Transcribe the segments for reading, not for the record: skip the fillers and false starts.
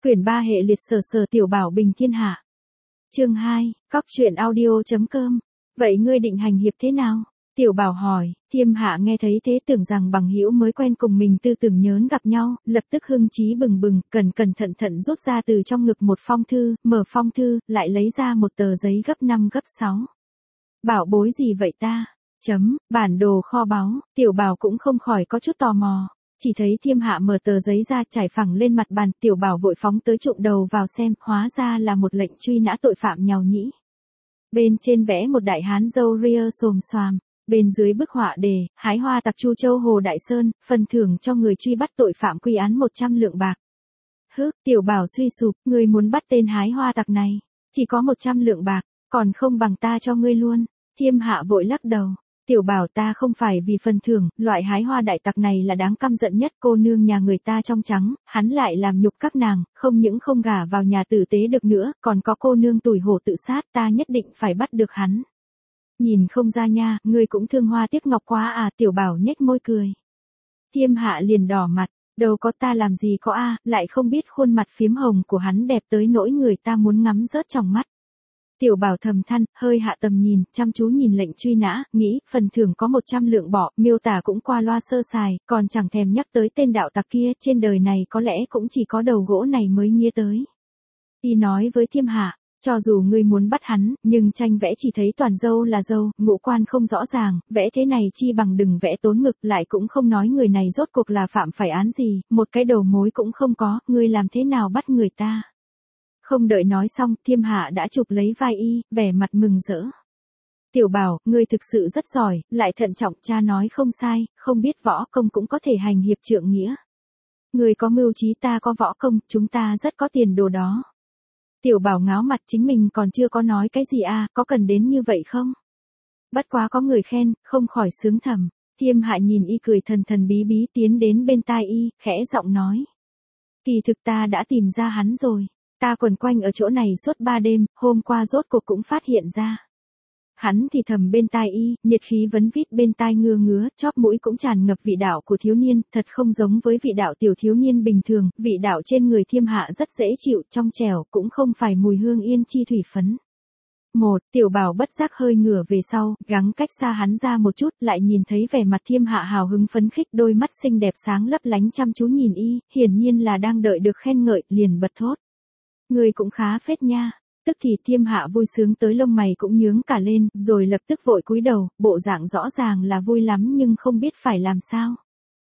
Quyển 3 hệ liệt sở sở tiểu bảo bình thiên hạ. Chương 2, cóc truyện audio.com. Vậy ngươi định hành hiệp thế nào? Tiểu bảo hỏi. Thiêm hạ nghe thấy thế tưởng rằng bằng hữu mới quen cùng mình tư tưởng nhớn gặp nhau, lập tức hưng chí bừng bừng, cẩn thận rút ra từ trong ngực một phong thư, mở phong thư, lại lấy ra một tờ giấy gấp 5 gấp 6. Bảo bối gì vậy ta? Bản đồ kho báu. Tiểu bảo cũng không khỏi có chút tò mò. Chỉ thấy Thiêm hạ mở tờ giấy ra trải phẳng lên mặt bàn, tiểu bảo vội phóng tới trụm đầu vào xem, hóa ra là một lệnh truy nã tội phạm nhàu nhĩ. Bên trên vẽ một đại hán râu ria xồm xoàm, bên dưới bức họa đề, hái hoa tặc Chu Châu Hồ Đại Sơn, phần thưởng cho người truy bắt tội phạm quy án 100 lượng bạc. Tiểu bảo suy sụp, ngươi muốn bắt tên hái hoa tặc này, chỉ có 100 lượng bạc, còn không bằng ta cho ngươi luôn. Thiêm hạ vội lắc đầu. Tiểu bảo ta không phải vì phần thưởng, loại hái hoa đại tặc này là đáng căm giận nhất, cô nương nhà người ta trong trắng, hắn lại làm nhục các nàng, không những không gả vào nhà tử tế được nữa, còn có cô nương tủi hổ tự sát, ta nhất định phải bắt được hắn. Nhìn không ra nha, ngươi cũng thương hoa tiếc ngọc quá à, tiểu bảo nhếch môi cười. Thiêm hạ liền đỏ mặt, đâu có ta làm gì có a, lại không biết khuôn mặt phím hồng của hắn đẹp tới nỗi người ta muốn ngắm rớt trong mắt. Tiểu bảo thầm than, hơi hạ tầm nhìn, chăm chú nhìn lệnh truy nã, nghĩ, phần thưởng có 100 lượng bỏ, miêu tả cũng qua loa sơ sài, còn chẳng thèm nhắc tới tên đạo tặc kia, trên đời này có lẽ cũng chỉ có đầu gỗ này mới nghe tới. Y nói với Thiêm hạ, cho dù ngươi muốn bắt hắn, nhưng tranh vẽ chỉ thấy toàn dâu là dâu, ngũ quan không rõ ràng, vẽ thế này chi bằng đừng vẽ tốn mực, lại cũng không nói người này rốt cuộc là phạm phải án gì, một cái đầu mối cũng không có, ngươi làm thế nào bắt người ta. Không đợi nói xong, Thiêm hạ đã chụp lấy vai y, vẻ mặt mừng rỡ. Tiểu bảo, ngươi thực sự rất giỏi, lại thận trọng, cha nói không sai, không biết võ công cũng có thể hành hiệp trượng nghĩa. Ngươi có mưu trí, ta có võ công, chúng ta rất có tiền đồ đó. Tiểu bảo ngáo mặt, chính mình còn chưa có nói cái gì à, có cần đến như vậy không? Bất quá có người khen, không khỏi sướng thầm. Thiêm hạ nhìn y cười thần bí bí tiến đến bên tai y, khẽ giọng nói. Kỳ thực ta đã tìm ra hắn rồi. Ta quần quanh ở chỗ này suốt 3 đêm, hôm qua rốt cuộc cũng phát hiện ra. Hắn thì thầm bên tai y, nhiệt khí vấn vít bên tai ngứa, chóp mũi cũng tràn ngập vị đạo của thiếu niên, thật không giống với vị đạo tiểu thiếu niên bình thường, vị đạo trên người Thiêm hạ rất dễ chịu, trong trẻo, cũng không phải mùi hương yên chi thủy phấn. Tiểu bảo bất giác hơi ngửa về sau, gắng cách xa hắn ra một chút, lại nhìn thấy vẻ mặt Thiêm hạ hào hứng phấn khích, đôi mắt xinh đẹp sáng lấp lánh chăm chú nhìn y, hiển nhiên là đang đợi được khen ngợi, liền bật thốt. Người cũng khá phết nha. Tức thì Thiêm hạ vui sướng tới lông mày cũng nhướng cả lên, rồi lập tức vội cúi đầu, bộ dạng rõ ràng là vui lắm nhưng không biết phải làm sao.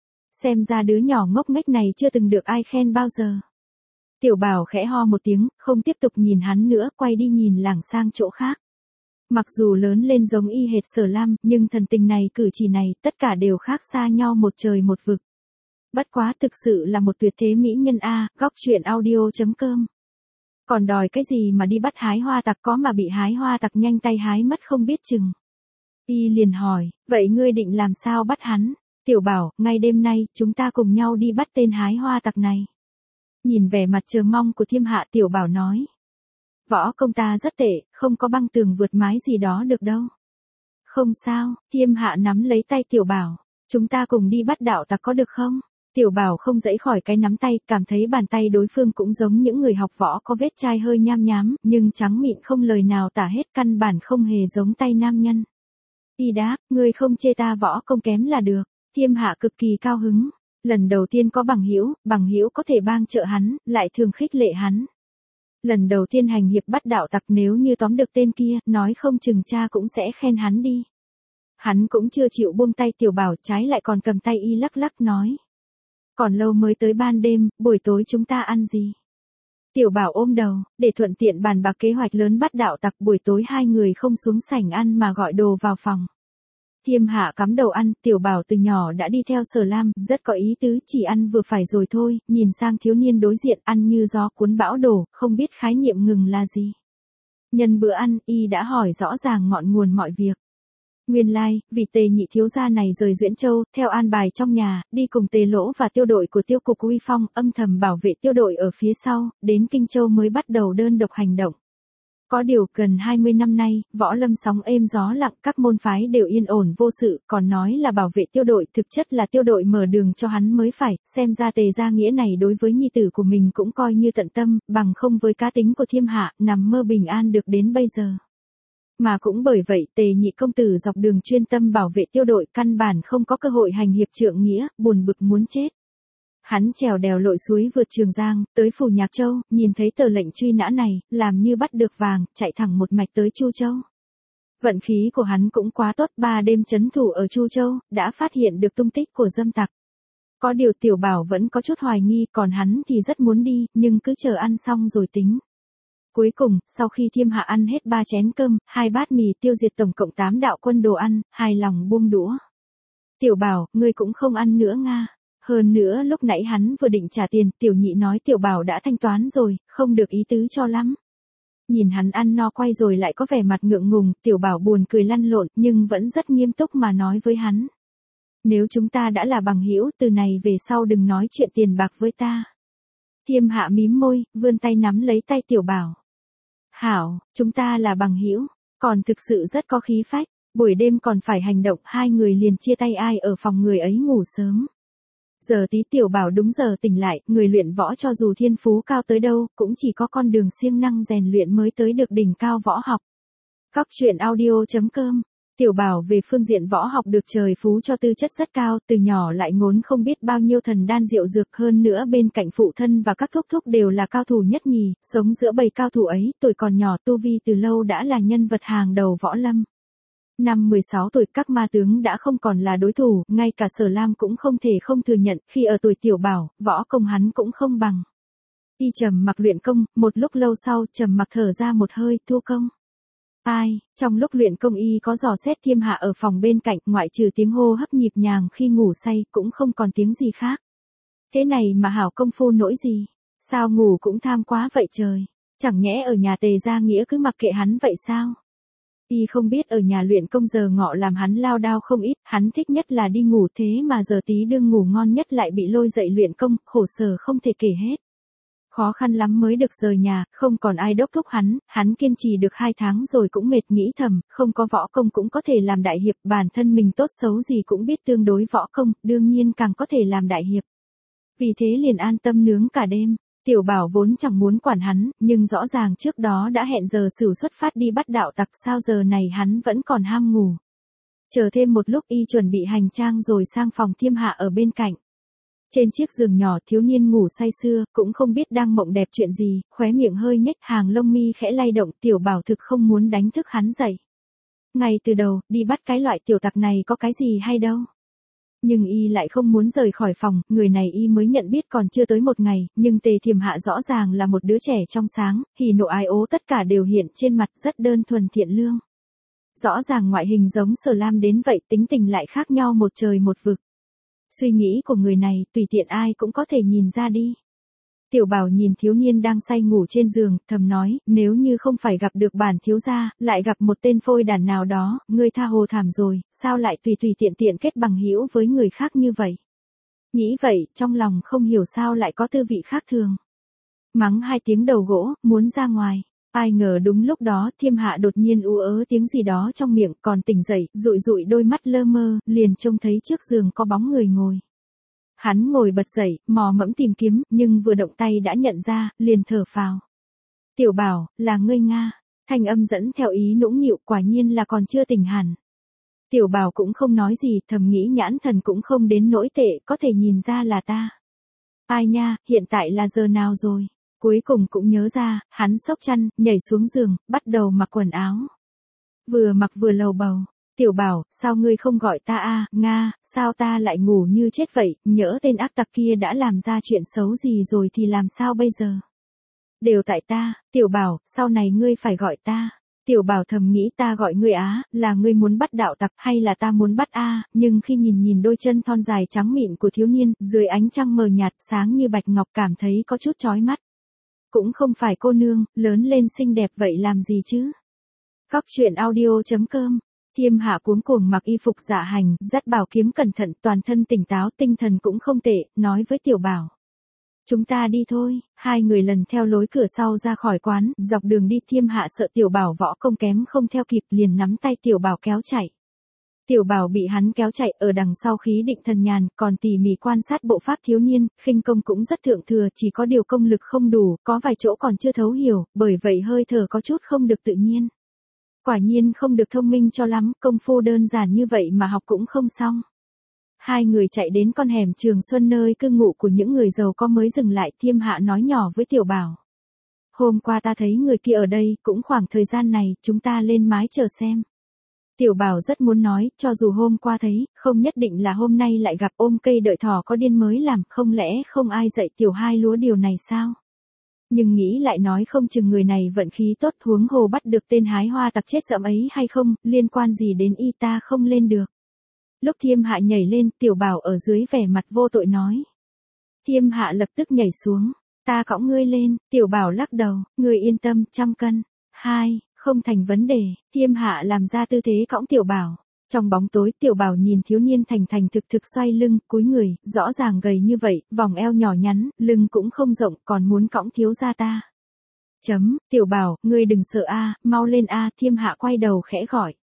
Xem ra đứa nhỏ ngốc nghếch này chưa từng được ai khen bao giờ. Tiểu bảo khẽ ho một tiếng, không tiếp tục nhìn hắn nữa, quay đi nhìn lảng sang chỗ khác. Mặc dù lớn lên giống y hệt Sở Lam, nhưng thần tình này cử chỉ này, tất cả đều khác xa nhau một trời một vực. Bất quá thực sự là một tuyệt thế mỹ nhân a, góc truyện audio.com. Còn đòi cái gì mà đi bắt hái hoa tặc, có mà bị hái hoa tặc nhanh tay hái mất không biết chừng. Y liền hỏi, vậy ngươi định làm sao bắt hắn? Tiểu bảo, ngay đêm nay, chúng ta cùng nhau đi bắt tên hái hoa tặc này. Nhìn vẻ mặt chờ mong của Thiêm hạ, tiểu bảo nói. Võ công ta rất tệ, không có băng tường vượt mái gì đó được đâu. Không sao, Thiêm hạ nắm lấy tay tiểu bảo, chúng ta cùng đi bắt đạo tặc có được không? Tiểu bảo không dãy khỏi cái nắm tay, cảm thấy bàn tay đối phương cũng giống những người học võ có vết chai hơi nham nhám, nhưng trắng mịn không lời nào tả hết, căn bản không hề giống tay nam nhân. Y đáp, ngươi không chê ta võ công kém là được. Thiêm hạ cực kỳ cao hứng. Lần đầu tiên có bằng hữu có thể bang trợ hắn, lại thường khích lệ hắn. Lần đầu tiên hành hiệp bắt đạo tặc, nếu như tóm được tên kia, nói không chừng cha cũng sẽ khen hắn đi. Hắn cũng chưa chịu buông tay tiểu bảo, trái lại còn cầm tay y lắc lắc nói. Còn lâu mới tới ban đêm, buổi tối chúng ta ăn gì? Tiểu bảo ôm đầu, để thuận tiện bàn bạc kế hoạch lớn bắt đạo tặc, buổi tối hai người không xuống sảnh ăn mà gọi đồ vào phòng. Thiêm hạ cắm đầu ăn, tiểu bảo từ nhỏ đã đi theo Sở Lam, rất có ý tứ, chỉ ăn vừa phải rồi thôi, nhìn sang thiếu niên đối diện, ăn như gió cuốn bão đổ, không biết khái niệm ngừng là gì. Nhân bữa ăn, y đã hỏi rõ ràng ngọn nguồn mọi việc. Nguyên lai, vì Tề nhị thiếu gia này rời Duyễn Châu, theo an bài trong nhà, đi cùng Tề Lỗ và tiêu đội của tiêu cục uy phong, âm thầm bảo vệ tiêu đội ở phía sau, đến Kinh Châu mới bắt đầu đơn độc hành động. Có điều gần 20 năm nay, võ lâm sóng êm gió lặng, các môn phái đều yên ổn vô sự, còn nói là bảo vệ tiêu đội, thực chất là tiêu đội mở đường cho hắn mới phải, xem ra Tề Gia Nghĩa này đối với nhi tử của mình cũng coi như tận tâm, bằng không với cá tính của Thiêm Hạ, nằm mơ bình an được đến bây giờ. Mà cũng bởi vậy Tề nhị công tử dọc đường chuyên tâm bảo vệ tiêu đội, căn bản không có cơ hội hành hiệp trượng nghĩa, buồn bực muốn chết. Hắn trèo đèo lội suối vượt Trường Giang, tới Phủ Nhạc Châu, nhìn thấy tờ lệnh truy nã này, làm như bắt được vàng, chạy thẳng một mạch tới Chu Châu. Vận khí của hắn cũng quá tốt, 3 đêm trấn thủ ở Chu Châu, đã phát hiện được tung tích của dâm tặc. Có điều Tiểu Bảo vẫn có chút hoài nghi, còn hắn thì rất muốn đi, nhưng cứ chờ ăn xong rồi tính. Cuối cùng, sau khi Thiêm Hạ ăn hết 3 chén cơm, 2 bát mì tiêu diệt tổng cộng 8 đạo quân đồ ăn, hài lòng buông đũa. Tiểu Bảo, ngươi cũng không ăn nữa nga. Hơn nữa lúc nãy hắn vừa định trả tiền, Tiểu Nhị nói Tiểu Bảo đã thanh toán rồi, không được ý tứ cho lắm. Nhìn hắn ăn no quay rồi lại có vẻ mặt ngượng ngùng, Tiểu Bảo buồn cười lăn lộn, nhưng vẫn rất nghiêm túc mà nói với hắn. Nếu chúng ta đã là bằng hữu, từ này về sau đừng nói chuyện tiền bạc với ta. Thiêm Hạ mím môi, vươn tay nắm lấy tay Tiểu Bảo. Hảo, chúng ta là bằng hữu, còn thực sự rất có khí phách, buổi đêm còn phải hành động, hai người liền chia tay, ai ở phòng người ấy ngủ sớm. Giờ tí Tiểu Bảo đúng giờ tỉnh lại, người luyện võ cho dù thiên phú cao tới đâu, cũng chỉ có con đường siêng năng rèn luyện mới tới được đỉnh cao võ học. Các chuyện audio.com. Tiểu Bảo về phương diện võ học được trời phú cho tư chất rất cao, từ nhỏ lại ngốn không biết bao nhiêu thần đan diệu dược, hơn nữa bên cạnh phụ thân và các thúc thúc đều là cao thủ nhất nhì, sống giữa bầy cao thủ ấy, tuổi còn nhỏ tu vi từ lâu đã là nhân vật hàng đầu võ lâm. Năm 16 tuổi các ma tướng đã không còn là đối thủ, ngay cả Sở Lam cũng không thể không thừa nhận, khi ở tuổi Tiểu Bảo, võ công hắn cũng không bằng. Y trầm mặc luyện công, một lúc lâu sau trầm mặc thở ra một hơi, thu công. Ai, trong lúc luyện công y có dò xét Thiêm Hạ ở phòng bên cạnh, ngoại trừ tiếng hô hấp nhịp nhàng khi ngủ say, cũng không còn tiếng gì khác. Thế này mà hảo công phu nỗi gì? Sao ngủ cũng tham quá vậy trời? Chẳng nhẽ ở nhà Tề Gia Nghĩa cứ mặc kệ hắn vậy sao? Y không biết ở nhà luyện công giờ ngọ làm hắn lao đao không ít, hắn thích nhất là đi ngủ, thế mà giờ tí đương ngủ ngon nhất lại bị lôi dậy luyện công, khổ sở không thể kể hết. Khó khăn lắm mới được rời nhà, không còn ai đốc thúc hắn kiên trì được 2 tháng rồi cũng mệt, nghĩ thầm, không có võ công cũng có thể làm đại hiệp, bản thân mình tốt xấu gì cũng biết tương đối võ công, đương nhiên càng có thể làm đại hiệp. Vì thế liền an tâm nướng cả đêm. Tiểu Bảo vốn chẳng muốn quản hắn, nhưng rõ ràng trước đó đã hẹn giờ Sửu xuất phát đi bắt đạo tặc, sao giờ này hắn vẫn còn ham ngủ. Chờ thêm một lúc y chuẩn bị hành trang rồi sang phòng Thiêm Hạ ở bên cạnh. Trên chiếc giường nhỏ thiếu niên ngủ say sưa, cũng không biết đang mộng đẹp chuyện gì, khóe miệng hơi nhếch, hàng lông mi khẽ lay động, Tiểu Bảo thực không muốn đánh thức hắn dậy. Ngay từ đầu, đi bắt cái loại tiểu tặc này có cái gì hay đâu. Nhưng y lại không muốn rời khỏi phòng, người này y mới nhận biết còn chưa tới 1 ngày, nhưng Tề Thiềm Hạ rõ ràng là một đứa trẻ trong sáng, hỉ nộ ái ố tất cả đều hiện trên mặt, rất đơn thuần thiện lương. Rõ ràng ngoại hình giống Sở Lam đến vậy, tính tình lại khác nhau một trời một vực. Suy nghĩ của người này, tùy tiện ai cũng có thể nhìn ra đi. Tiểu Bảo nhìn thiếu niên đang say ngủ trên giường, thầm nói, nếu như không phải gặp được bản thiếu gia, lại gặp một tên phôi đản nào đó, ngươi tha hồ thảm rồi, sao lại tùy tiện tiện kết bằng hữu với người khác như vậy. Nghĩ vậy, trong lòng không hiểu sao lại có tư vị khác thường. Mắng 2 tiếng đầu gỗ, muốn ra ngoài. Ai ngờ đúng lúc đó, Thiêm Hạ đột nhiên ú ớ tiếng gì đó trong miệng, còn tỉnh dậy, dụi dụi đôi mắt lơ mơ, liền trông thấy trước giường có bóng người ngồi. Hắn ngồi bật dậy, mò mẫm tìm kiếm, nhưng vừa động tay đã nhận ra, liền thở phào. Tiểu Bảo, là ngươi nga. Thanh âm dẫn theo ý nũng nịu, quả nhiên là còn chưa tỉnh hẳn. Tiểu Bảo cũng không nói gì, thầm nghĩ nhãn thần cũng không đến nỗi tệ, có thể nhìn ra là ta. Ai nha, hiện tại là giờ nào rồi? Cuối cùng cũng nhớ ra, hắn xốc chăn, nhảy xuống giường, bắt đầu mặc quần áo. Vừa mặc vừa lầu bầu. Tiểu Bảo, sao ngươi không gọi ta a, Nga, sao ta lại ngủ như chết vậy, nhỡ tên ác tặc kia đã làm ra chuyện xấu gì rồi thì làm sao bây giờ? Đều tại ta, Tiểu Bảo, sau này ngươi phải gọi ta. Tiểu Bảo thầm nghĩ ta gọi ngươi á, là ngươi muốn bắt đạo tặc hay là ta muốn bắt a, nhưng khi nhìn đôi chân thon dài trắng mịn của thiếu niên, dưới ánh trăng mờ nhạt sáng như bạch ngọc cảm thấy có chút chói mắt. Cũng không phải cô nương, lớn lên xinh đẹp vậy làm gì chứ? Các chuyện audio.com. Thiêm Hạ cuống cuồng mặc y phục dạ hành, dắt bảo kiếm cẩn thận, toàn thân tỉnh táo, tinh thần cũng không tệ, nói với Tiểu Bảo. Chúng ta đi thôi, hai người lần theo lối cửa sau ra khỏi quán, dọc đường đi Thiêm Hạ sợ Tiểu Bảo võ công kém không theo kịp liền nắm tay Tiểu Bảo kéo chạy. Tiểu Bảo bị hắn kéo chạy ở đằng sau khí định thần nhàn, còn tỉ mỉ quan sát bộ pháp thiếu niên, khinh công cũng rất thượng thừa, chỉ có điều công lực không đủ, có vài chỗ còn chưa thấu hiểu, bởi vậy hơi thở có chút không được tự nhiên. Quả nhiên không được thông minh cho lắm, công phu đơn giản như vậy mà học cũng không xong. Hai người chạy đến con hẻm Trường Xuân nơi cư ngụ của những người giàu có mới dừng lại. Thiêm Hạ nói nhỏ với Tiểu Bảo. Hôm qua ta thấy người kia ở đây, cũng khoảng thời gian này, chúng ta lên mái chờ xem. Tiểu Bảo rất muốn nói, cho dù hôm qua thấy, không nhất định là hôm nay lại gặp. Ôm cây đợi thỏ có điên mới làm, không lẽ không ai dạy Tiểu Hai lúa điều này sao? Nhưng nghĩ lại nói không chừng người này vận khí tốt, huống hồ bắt được tên hái hoa tặc chết dẫm ấy hay không, liên quan gì đến y ta không lên được. Lúc Thiêm Hạ nhảy lên, Tiểu Bảo ở dưới vẻ mặt vô tội nói. Thiêm Hạ lập tức nhảy xuống. Ta cõng ngươi lên. Tiểu Bảo lắc đầu. Ngươi yên tâm, 100 cân. Không thành vấn đề. Thiêm Hạ làm ra tư thế cõng Tiểu Bảo. Trong bóng tối Tiểu Bảo nhìn thiếu niên thành thực xoay lưng, cúi người, rõ ràng gầy như vậy, vòng eo nhỏ nhắn, lưng cũng không rộng, còn muốn cõng thiếu gia ta. Tiểu Bảo, ngươi đừng sợ a, mau lên a. Thiêm Hạ quay đầu khẽ gọi.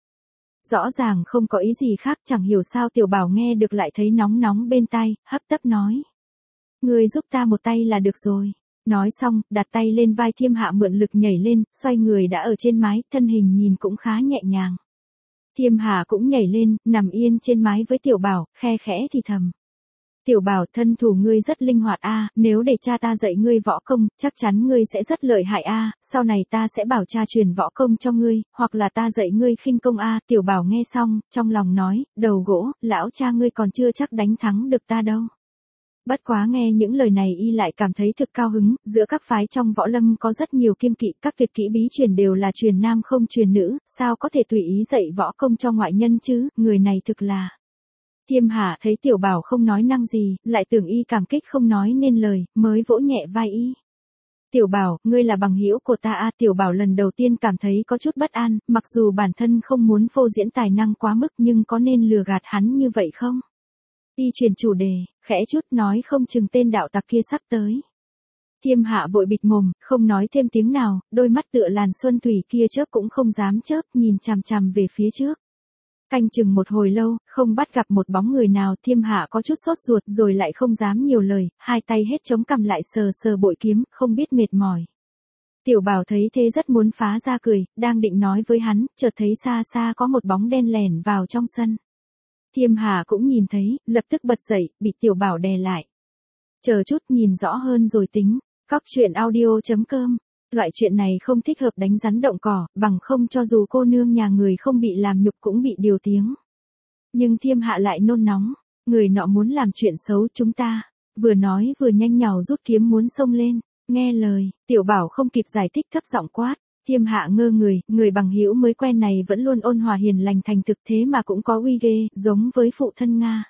Rõ ràng không có ý gì khác, chẳng hiểu sao Tiểu Bảo nghe được lại thấy nóng nóng bên tai, hấp tấp nói. Ngươi giúp ta một tay là được rồi. Nói xong, đặt tay lên vai Thiêm Hạ mượn lực nhảy lên, xoay người đã ở trên mái, thân hình nhìn cũng khá nhẹ nhàng. Thiêm Hạ cũng nhảy lên, nằm yên trên mái với Tiểu Bảo, khe khẽ thì thầm. Tiểu Bảo, thân thủ ngươi rất linh hoạt a, nếu để cha ta dạy ngươi võ công, chắc chắn ngươi sẽ rất lợi hại a, sau này ta sẽ bảo cha truyền võ công cho ngươi, hoặc là ta dạy ngươi khinh công a. Tiểu Bảo nghe xong, trong lòng nói, đầu gỗ, lão cha ngươi còn chưa chắc đánh thắng được ta đâu. Bất quá nghe những lời này y lại cảm thấy thực cao hứng, giữa các phái trong võ lâm có rất nhiều kiêng kỵ, các tuyệt kỹ bí truyền đều là truyền nam không truyền nữ, sao có thể tùy ý dạy võ công cho ngoại nhân chứ, người này thực là. Thiêm Hạ thấy Tiểu Bảo không nói năng gì, lại tưởng y cảm kích không nói nên lời, mới vỗ nhẹ vai y. Tiểu Bảo, ngươi là bằng hữu của ta a. Tiểu Bảo lần đầu tiên cảm thấy có chút bất an, mặc dù bản thân không muốn phô diễn tài năng quá mức nhưng có nên lừa gạt hắn như vậy không? Y chuyển chủ đề, khẽ chút nói không chừng tên đạo tặc kia sắp tới. Thiêm Hạ vội bịt mồm, không nói thêm tiếng nào, đôi mắt tựa làn xuân thủy kia chớp cũng không dám chớp, nhìn chằm chằm về phía trước. Canh chừng một hồi lâu, không bắt gặp một bóng người nào. Thiêm Hạ có chút sốt ruột rồi lại không dám nhiều lời, hai tay hết chống cằm lại sờ bội kiếm, không biết mệt mỏi. Tiểu Bảo thấy thế rất muốn phá ra cười, đang định nói với hắn, chợt thấy xa xa có một bóng đen lẻn vào trong sân. Thiêm Hạ cũng nhìn thấy, lập tức bật dậy, bị Tiểu Bảo đè lại. Chờ chút nhìn rõ hơn rồi tính. Cóc truyện audio.com. Loại chuyện này không thích hợp đánh rắn động cỏ, bằng không cho dù cô nương nhà người không bị làm nhục cũng bị điều tiếng. Nhưng Thiêm Hạ lại nôn nóng. Người nọ muốn làm chuyện xấu chúng ta. Vừa nói vừa nhanh nhảu rút kiếm muốn xông lên. Nghe lời, Tiểu Bảo không kịp giải thích thấp giọng quát. Thiêm Hạ ngơ người bằng hữu mới quen này vẫn luôn ôn hòa hiền lành thành thực thế mà cũng có uy ghê, giống với phụ thân Nga.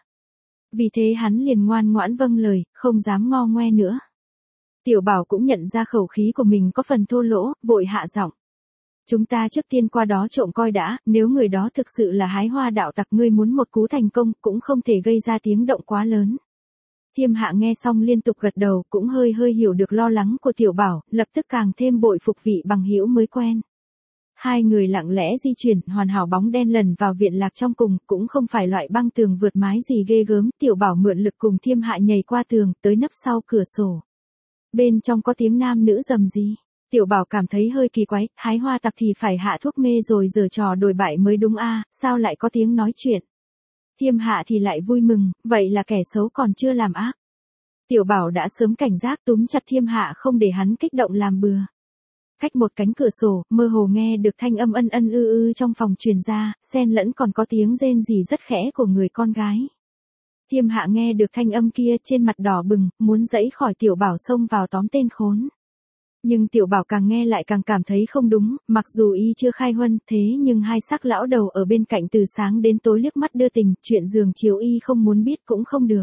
Vì thế hắn liền ngoan ngoãn vâng lời, không dám ngo ngoe nữa. Tiểu Bảo cũng nhận ra khẩu khí của mình có phần thô lỗ, vội hạ giọng. Chúng ta trước tiên qua đó trộm coi đã, nếu người đó thực sự là hái hoa đạo tặc ngươi muốn một cú thành công cũng không thể gây ra tiếng động quá lớn. Thiêm Hạ nghe xong liên tục gật đầu, cũng hơi hiểu được lo lắng của Tiểu Bảo, lập tức càng thêm bội phục vị bằng hữu mới quen. Hai người lặng lẽ di chuyển, hoàn hảo bóng đen lần vào viện lạc trong cùng, cũng không phải loại băng tường vượt mái gì ghê gớm. Tiểu Bảo mượn lực cùng Thiêm Hạ nhảy qua tường, tới nấp sau cửa sổ. Bên trong có tiếng nam nữ rầm rì. Tiểu Bảo cảm thấy hơi kỳ quái, hái hoa tặc thì phải hạ thuốc mê rồi giở trò đồi bại mới đúng a, sao lại có tiếng nói chuyện. Thiêm Hạ thì lại vui mừng, vậy là kẻ xấu còn chưa làm ác. Tiểu Bảo đã sớm cảnh giác túm chặt Thiêm Hạ không để hắn kích động làm bừa. Cách một cánh cửa sổ, mơ hồ nghe được thanh âm ân ân ư trong phòng truyền ra, xen lẫn còn có tiếng rên rỉ rất khẽ của người con gái. Thiêm Hạ nghe được thanh âm kia trên mặt đỏ bừng, muốn giãy khỏi Tiểu Bảo xông vào tóm tên khốn. Nhưng Tiểu Bảo càng nghe lại càng cảm thấy không đúng, mặc dù y chưa khai huân, thế nhưng hai sắc lão đầu ở bên cạnh từ sáng đến tối liếc mắt đưa tình, chuyện giường chiếu y không muốn biết cũng không được.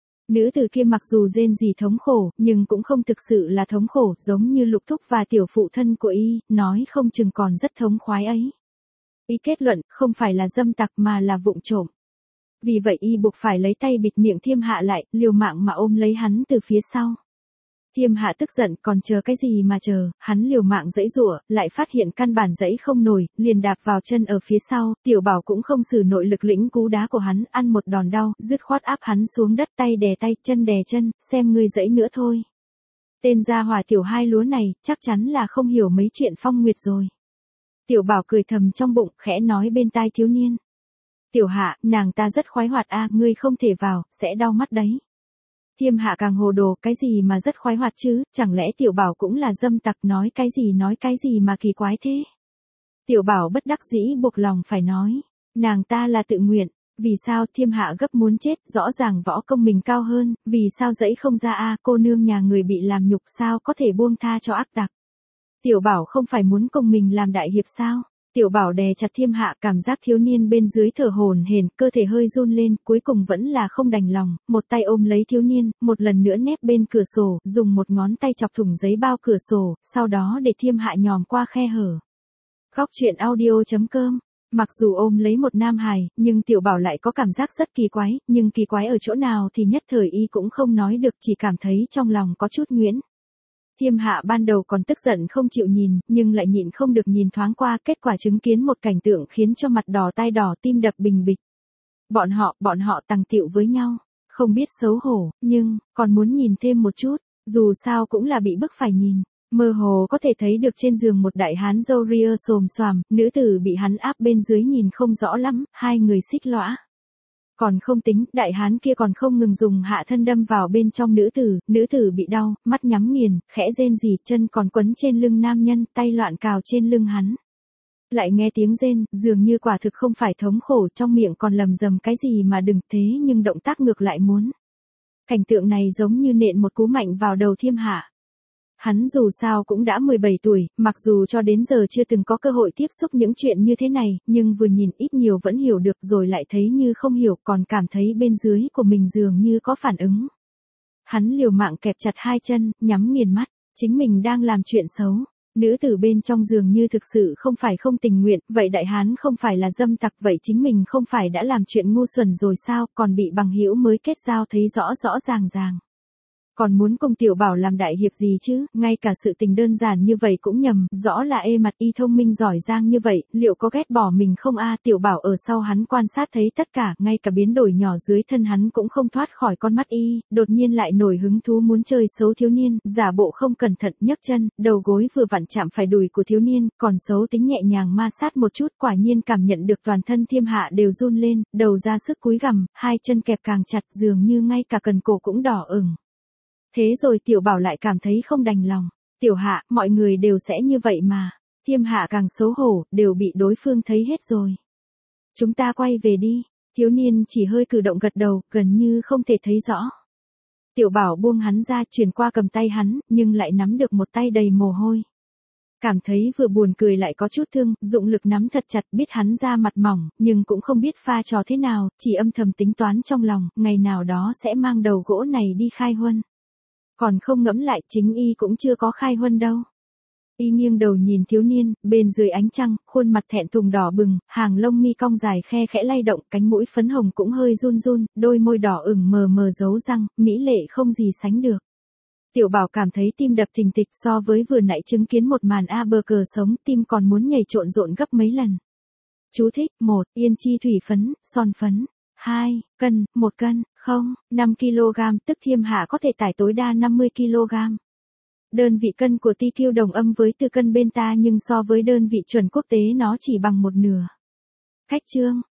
Nữ tử kia mặc dù rên rỉ thống khổ, nhưng cũng không thực sự là thống khổ, giống như Lục Thúc và tiểu phụ thân của y, nói không chừng còn rất thống khoái ấy. Y kết luận, không phải là dâm tặc mà là vụng trộm. Vì vậy y buộc phải lấy tay bịt miệng Thiêm Hạ lại, liều mạng mà ôm lấy hắn từ phía sau. Thiêm Hạ tức giận, còn chờ cái gì mà chờ, hắn liều mạng giãy giụa, lại phát hiện căn bản giãy không nổi, liền đạp vào chân ở phía sau, Tiểu Bảo cũng không sử nội lực lĩnh cú đá của hắn, ăn một đòn đau, dứt khoát áp hắn xuống đất, tay đè tay, chân đè chân, xem ngươi giãy nữa thôi. Tên gia hỏa Tiểu Hai Lúa này, chắc chắn là không hiểu mấy chuyện phong nguyệt rồi. Tiểu Bảo cười thầm trong bụng, khẽ nói bên tai thiếu niên. Tiểu Hạ, nàng ta rất khoái hoạt a, ngươi không thể vào, sẽ đau mắt đấy. Thiêm Hạ càng hồ đồ, cái gì mà rất khoái hoạt chứ, chẳng lẽ Tiểu Bảo cũng là dâm tặc, nói cái gì mà kỳ quái thế. Tiểu Bảo bất đắc dĩ buộc lòng phải nói, nàng ta là tự nguyện, vì sao Thiêm Hạ gấp muốn chết, rõ ràng võ công mình cao hơn, vì sao dãy không ra a, cô nương nhà người bị làm nhục sao có thể buông tha cho ác tặc. Tiểu Bảo không phải muốn công mình làm đại hiệp sao? Tiểu Bảo đè chặt Thiêm Hạ, cảm giác thiếu niên bên dưới thở hổn hển, cơ thể hơi run lên, cuối cùng vẫn là không đành lòng, một tay ôm lấy thiếu niên, một lần nữa nép bên cửa sổ, dùng một ngón tay chọc thủng giấy bao cửa sổ, sau đó để Thiêm Hạ nhòm qua khe hở. Góc truyện audio.com. Mặc dù ôm lấy một nam hài, nhưng Tiểu Bảo lại có cảm giác rất kỳ quái, nhưng kỳ quái ở chỗ nào thì nhất thời y cũng không nói được, chỉ cảm thấy trong lòng có chút nhuyễn. Thiêm Hạ ban đầu còn tức giận không chịu nhìn, nhưng lại nhịn không được nhìn thoáng qua, kết quả chứng kiến một cảnh tượng khiến cho mặt đỏ tai đỏ, tim đập bình bịch. Bọn họ tằng tiệu với nhau, không biết xấu hổ, nhưng, còn muốn nhìn thêm một chút, dù sao cũng là bị bức phải nhìn. Mơ hồ có thể thấy được trên giường một đại hán râu ria xồm xoàm, nữ tử bị hắn áp bên dưới nhìn không rõ lắm, hai người xích lõa. Còn không tính, đại hán kia còn không ngừng dùng hạ thân đâm vào bên trong nữ tử bị đau, mắt nhắm nghiền, khẽ rên rỉ, chân còn quấn trên lưng nam nhân, tay loạn cào trên lưng hắn. Lại nghe tiếng rên, dường như quả thực không phải thống khổ, trong miệng còn lầm rầm cái gì mà đừng, thế nhưng động tác ngược lại muốn. Cảnh tượng này giống như nện một cú mạnh vào đầu Thiêm Hạ. Hắn dù sao cũng đã 17 tuổi, mặc dù cho đến giờ chưa từng có cơ hội tiếp xúc những chuyện như thế này, nhưng vừa nhìn ít nhiều vẫn hiểu được, rồi lại thấy như không hiểu, còn cảm thấy bên dưới của mình dường như có phản ứng. Hắn liều mạng kẹp chặt hai chân, nhắm nghiền mắt, chính mình đang làm chuyện xấu. Nữ tử bên trong dường như thực sự không phải không tình nguyện, vậy đại hán không phải là dâm tặc, vậy chính mình không phải đã làm chuyện ngu xuẩn rồi sao, còn bị bằng hữu mới kết giao thấy rõ ràng. Còn muốn cùng Tiểu Bảo làm đại hiệp gì chứ, ngay cả sự tình đơn giản như vậy cũng nhầm, rõ là ê mặt y thông minh giỏi giang như vậy, liệu có ghét bỏ mình không a? Tiểu Bảo ở sau hắn quan sát thấy tất cả, ngay cả biến đổi nhỏ dưới thân hắn cũng không thoát khỏi con mắt y, đột nhiên lại nổi hứng thú muốn chơi xấu thiếu niên, giả bộ không cẩn thận nhấc chân, đầu gối vừa vặn chạm phải đùi của thiếu niên, còn xấu tính nhẹ nhàng ma sát một chút, quả nhiên cảm nhận được toàn thân Thiêm Hạ đều run lên, đầu ra sức cúi gằm, hai chân kẹp càng chặt, dường như ngay cả cần cổ cũng đỏ ửng. Thế rồi Tiểu Bảo lại cảm thấy không đành lòng. Tiểu Hạ, mọi người đều sẽ như vậy mà. Thiêm Hạ càng xấu hổ, đều bị đối phương thấy hết rồi. Chúng ta quay về đi. Thiếu niên chỉ hơi cử động gật đầu, gần như không thể thấy rõ. Tiểu Bảo buông hắn ra, chuyển qua cầm tay hắn, nhưng lại nắm được một tay đầy mồ hôi. Cảm thấy vừa buồn cười lại có chút thương, dụng lực nắm thật chặt, biết hắn da mặt mỏng, nhưng cũng không biết pha trò thế nào, chỉ âm thầm tính toán trong lòng, ngày nào đó sẽ mang đầu gỗ này đi khai huân. Còn không ngẫm lại, chính y cũng chưa có khai huân đâu. Y nghiêng đầu nhìn thiếu niên, bên dưới ánh trăng, khuôn mặt thẹn thùng đỏ bừng, hàng lông mi cong dài khe khẽ lay động, cánh mũi phấn hồng cũng hơi run run, đôi môi đỏ ửng mờ mờ dấu răng, mỹ lệ không gì sánh được. Tiểu Bảo cảm thấy tim đập thình thịch, so với vừa nãy chứng kiến một màn a bờ cờ sống, tim còn muốn nhảy trộn rộn gấp mấy lần. Chú thích: 1. Yên chi thủy phấn, son phấn. 2. Cân, 1 cân, 5 kg, tức Thiêm Hạ có thể tải tối đa 50 kg. Đơn vị cân của TQ đồng âm với từ cân bên ta, nhưng so với đơn vị chuẩn quốc tế nó chỉ bằng một nửa. Khách chương.